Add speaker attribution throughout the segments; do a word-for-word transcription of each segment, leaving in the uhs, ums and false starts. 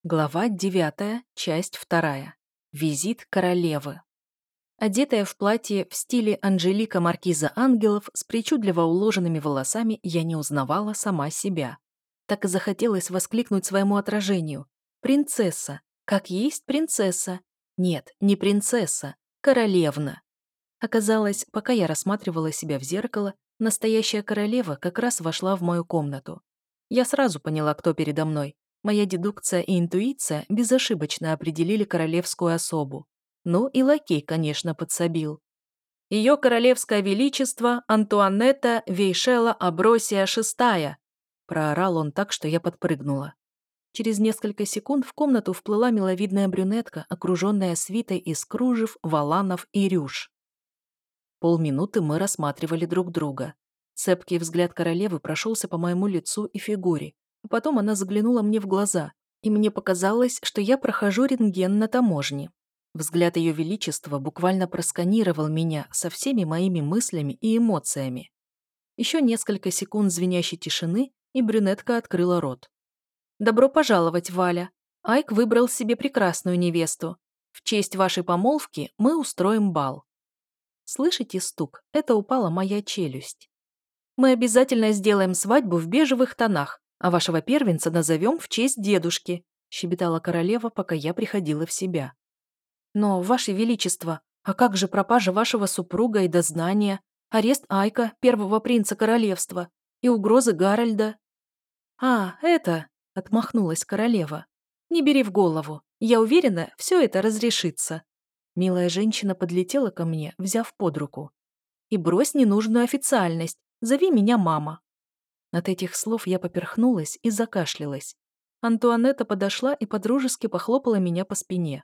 Speaker 1: Глава девятая, часть вторая. Визит королевы. Одетая в платье в стиле Анжелика Маркиза Ангелов с причудливо уложенными волосами, я не узнавала сама себя. Так и захотелось воскликнуть своему отражению. «Принцесса! Как есть принцесса!» Нет, не принцесса, королевна. Оказалось, пока я рассматривала себя в зеркало, настоящая королева как раз вошла в мою комнату. Я сразу поняла, кто передо мной. Моя дедукция и интуиция безошибочно определили королевскую особу. Ну и лакей, конечно, подсобил. Ее королевское величество Антуанетта Вейшела Абросия шестая, проорал он так, что я подпрыгнула. Через несколько секунд в комнату вплыла миловидная брюнетка, окруженная свитой из кружев, воланов и рюш. Полминуты мы рассматривали друг друга. Цепкий взгляд королевы прошелся по моему лицу и фигуре, а потом она заглянула мне в глаза, и мне показалось, что я прохожу рентген на таможне. Взгляд ее величества буквально просканировал меня со всеми моими мыслями и эмоциями. Еще несколько секунд звенящей тишины, и брюнетка открыла рот. «Добро пожаловать, Валя. Айк выбрал себе прекрасную невесту. В честь вашей помолвки мы устроим бал». Слышите стук? Это упала моя челюсть. Мы обязательно сделаем свадьбу в бежевых тонах, а вашего первенца назовем в честь дедушки, щебетала королева, пока я приходила в себя. Но, ваше величество, а как же пропажа вашего супруга и дознания, арест Айка, первого принца королевства, и угрозы Гарольда? А, это, отмахнулась королева. Не бери в голову. Я уверена, все это разрешится. Милая женщина подлетела ко мне, взяв под руку. «И брось ненужную официальность. Зови меня мама». От этих слов я поперхнулась и закашлялась. Антуанетта подошла и подружески похлопала меня по спине.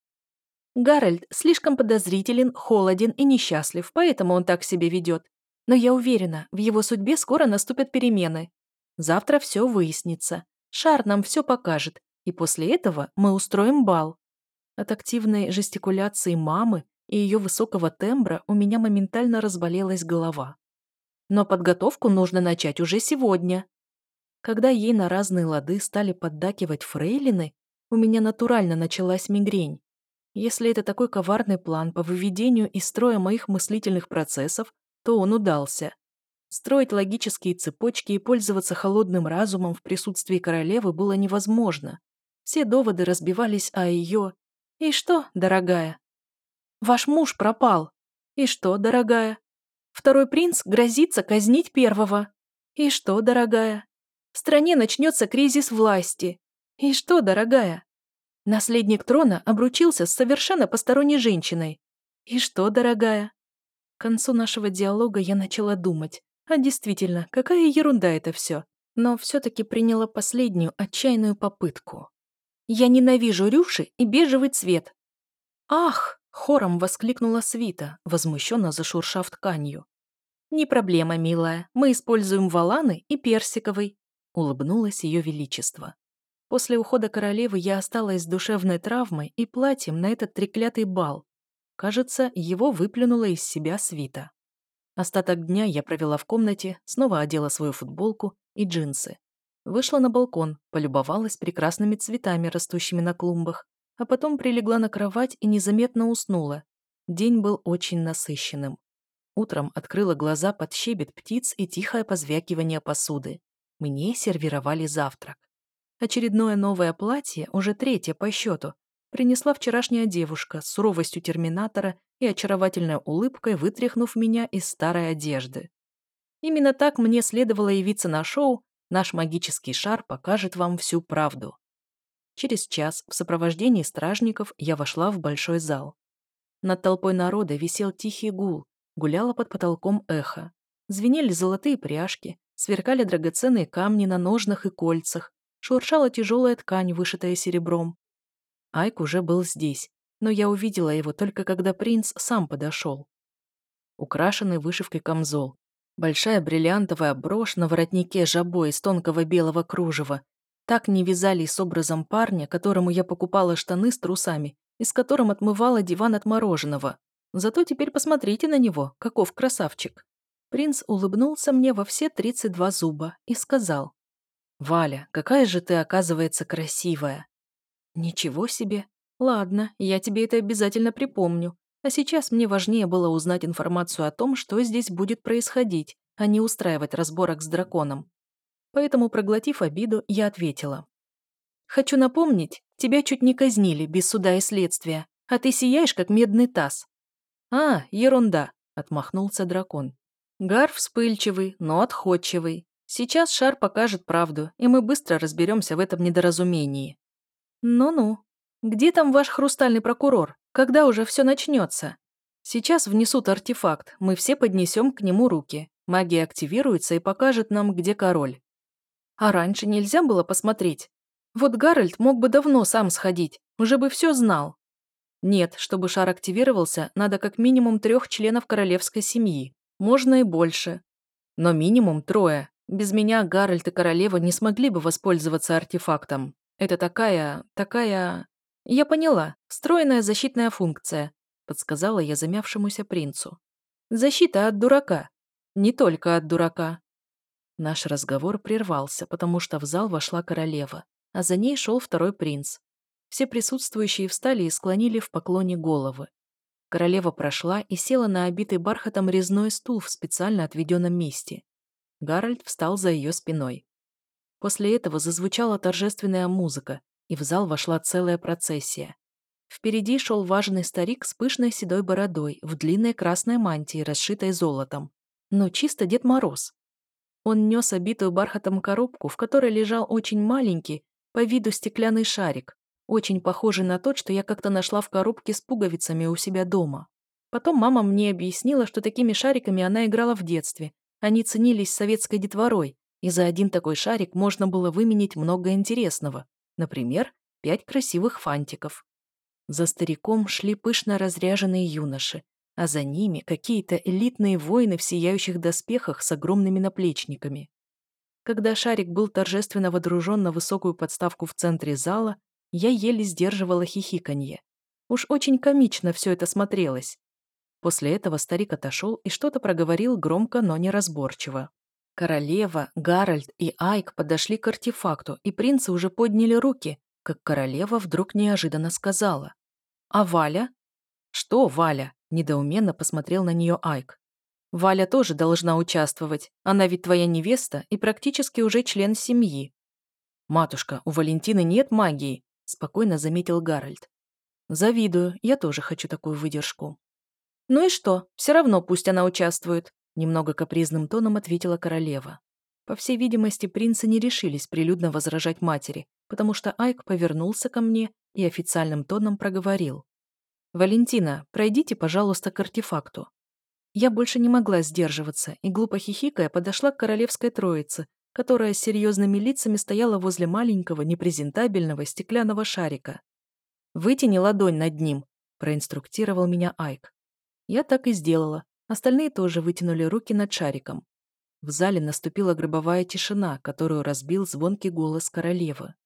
Speaker 1: «Гарольд слишком подозрителен, холоден и несчастлив, поэтому он так себя ведет. Но я уверена, в его судьбе скоро наступят перемены. Завтра все выяснится. Шар нам все покажет, и после этого мы устроим бал». От активной жестикуляции мамы и ее высокого тембра у меня моментально разболелась голова. Но подготовку нужно начать уже сегодня. Когда ей на разные лады стали поддакивать фрейлины, у меня натурально началась мигрень. Если это такой коварный план по выведению из строя моих мыслительных процессов, то он удался. Строить логические цепочки и пользоваться холодным разумом в присутствии королевы было невозможно. Все доводы разбивались о ее... «И что, дорогая?» «Ваш муж пропал». «И что, дорогая?» «Второй принц грозится казнить первого». «И что, дорогая?» «В стране начнется кризис власти». «И что, дорогая?» «Наследник трона обручился с совершенно посторонней женщиной». «И что, дорогая?» К концу нашего диалога я начала думать. А действительно, какая ерунда это все. Но все-таки приняла последнюю отчаянную попытку. «Я ненавижу рюши и бежевый цвет». «Ах!» — хором воскликнула Свита, возмущенно зашуршав тканью. «Не проблема, милая, мы используем воланы и персиковый», — улыбнулось ее величество. После ухода королевы я осталась с душевной травмой и платьем на этот треклятый бал. Кажется, его выплюнула из себя Свита. Остаток дня я провела в комнате, снова одела свою футболку и джинсы. Вышла на балкон, полюбовалась прекрасными цветами, растущими на клумбах, а потом прилегла на кровать и незаметно уснула. День был очень насыщенным. Утром открыла глаза под щебет птиц и тихое позвякивание посуды. Мне сервировали завтрак. Очередное новое платье, уже третье по счету, принесла вчерашняя девушка с суровостью терминатора и очаровательной улыбкой, вытряхнув меня из старой одежды. Именно так мне следовало явиться на шоу «Наш магический шар покажет вам всю правду». Через час в сопровождении стражников я вошла в большой зал. Над толпой народа висел тихий гул, гуляло под потолком эхо. Звенели золотые пряжки, сверкали драгоценные камни на ножнах и кольцах, шуршала тяжелая ткань, вышитая серебром. Айк уже был здесь, но я увидела его только когда принц сам подошел. Украшенный вышивкой камзол, большая бриллиантовая брошь на воротнике жабо из тонкого белого кружева так не вязались с образом парня, которому я покупала штаны с трусами и с которым отмывала диван от мороженого. Зато теперь посмотрите на него, каков красавчик. Принц улыбнулся мне во все тридцать два зуба и сказал: «Валя, какая же ты, оказывается, красивая!» Ничего себе. Ладно, я тебе это обязательно припомню. А сейчас мне важнее было узнать информацию о том, что здесь будет происходить, а не устраивать разборок с драконом. Поэтому, проглотив обиду, я ответила. «Хочу напомнить, тебя чуть не казнили без суда и следствия, а ты сияешь, как медный таз». «А, ерунда», — отмахнулся дракон. «Гар вспыльчивый, но отходчивый. Сейчас шар покажет правду, и мы быстро разберемся в этом недоразумении». «Ну-ну. Где там ваш хрустальный прокурор? Когда уже все начнется?» «Сейчас внесут артефакт, мы все поднесем к нему руки. Магия активируется и покажет нам, где король». «А раньше нельзя было посмотреть? Вот Гарольд мог бы давно сам сходить, уже бы все знал». «Нет, чтобы шар активировался, надо как минимум трех членов королевской семьи. Можно и больше. Но минимум трое. Без меня Гарольд и королева не смогли бы воспользоваться артефактом. Это такая... такая... Я поняла. Встроенная защитная функция», — подсказала я замявшемуся принцу. «Защита от дурака. Не только от дурака». Наш разговор прервался, потому что в зал вошла королева, а за ней шел второй принц. Все присутствующие встали и склонили в поклоне головы. Королева прошла и села на обитый бархатом резной стул в специально отведенном месте. Гарольд встал за ее спиной. После этого зазвучала торжественная музыка, и в зал вошла целая процессия. Впереди шел важный старик с пышной седой бородой в длинной красной мантии, расшитой золотом. Но чисто Дед Мороз. Он нес обитую бархатом коробку, в которой лежал очень маленький, по виду стеклянный шарик, очень похожий на тот, что я как-то нашла в коробке с пуговицами у себя дома. Потом мама мне объяснила, что такими шариками она играла в детстве. Они ценились советской детворой, и за один такой шарик можно было выменить много интересного. Например, пять красивых фантиков. За стариком шли пышно разряженные юноши, а за ними какие-то элитные воины в сияющих доспехах с огромными наплечниками. Когда шарик был торжественно водружен на высокую подставку в центре зала, я еле сдерживала хихиканье. Уж очень комично все это смотрелось. После этого старик отошел и что-то проговорил громко, но неразборчиво. Королева, Гарольд и Айк подошли к артефакту, и принцы уже подняли руки, как королева вдруг неожиданно сказала. «А Валя?» «Что Валя?» – недоуменно посмотрел на нее Айк. «Валя тоже должна участвовать. Она ведь твоя невеста и практически уже член семьи». «Матушка, у Валентины нет магии», – спокойно заметил Гарольд. «Завидую, я тоже хочу такую выдержку». «Ну и что? Все равно пусть она участвует», – немного капризным тоном ответила королева. По всей видимости, принцы не решились прилюдно возражать матери, потому что Айк повернулся ко мне и официальным тоном проговорил. «Валентина, пройдите, пожалуйста, к артефакту». Я больше не могла сдерживаться и, глупо хихикая, подошла к королевской троице, которая с серьезными лицами стояла возле маленького, непрезентабельного стеклянного шарика. «Вытяни ладонь над ним», – проинструктировал меня Айк. Я так и сделала. Остальные тоже вытянули руки над шариком. В зале наступила гробовая тишина, которую разбил звонкий голос королевы.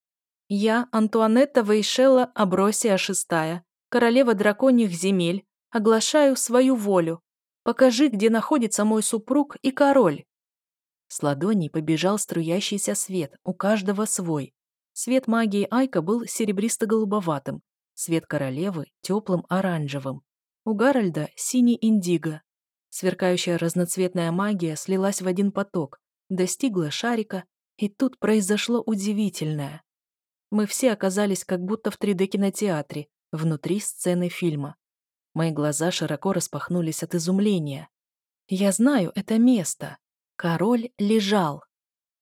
Speaker 1: «Я, Антуанетта Вейшелла Абросия шестая, королева драконьих земель, оглашаю свою волю. Покажи, где находится мой супруг и король». С ладоней побежал струящийся свет, у каждого свой. Свет магии Айка был серебристо-голубоватым, свет королевы – теплым оранжевым. У Гарольда – синий индиго. Сверкающая разноцветная магия слилась в один поток, достигла шарика, и тут произошло удивительное. Мы все оказались как будто в три дэ-кинотеатре, внутри сцены фильма. Мои глаза широко распахнулись от изумления. Я знаю это место. Король лежал.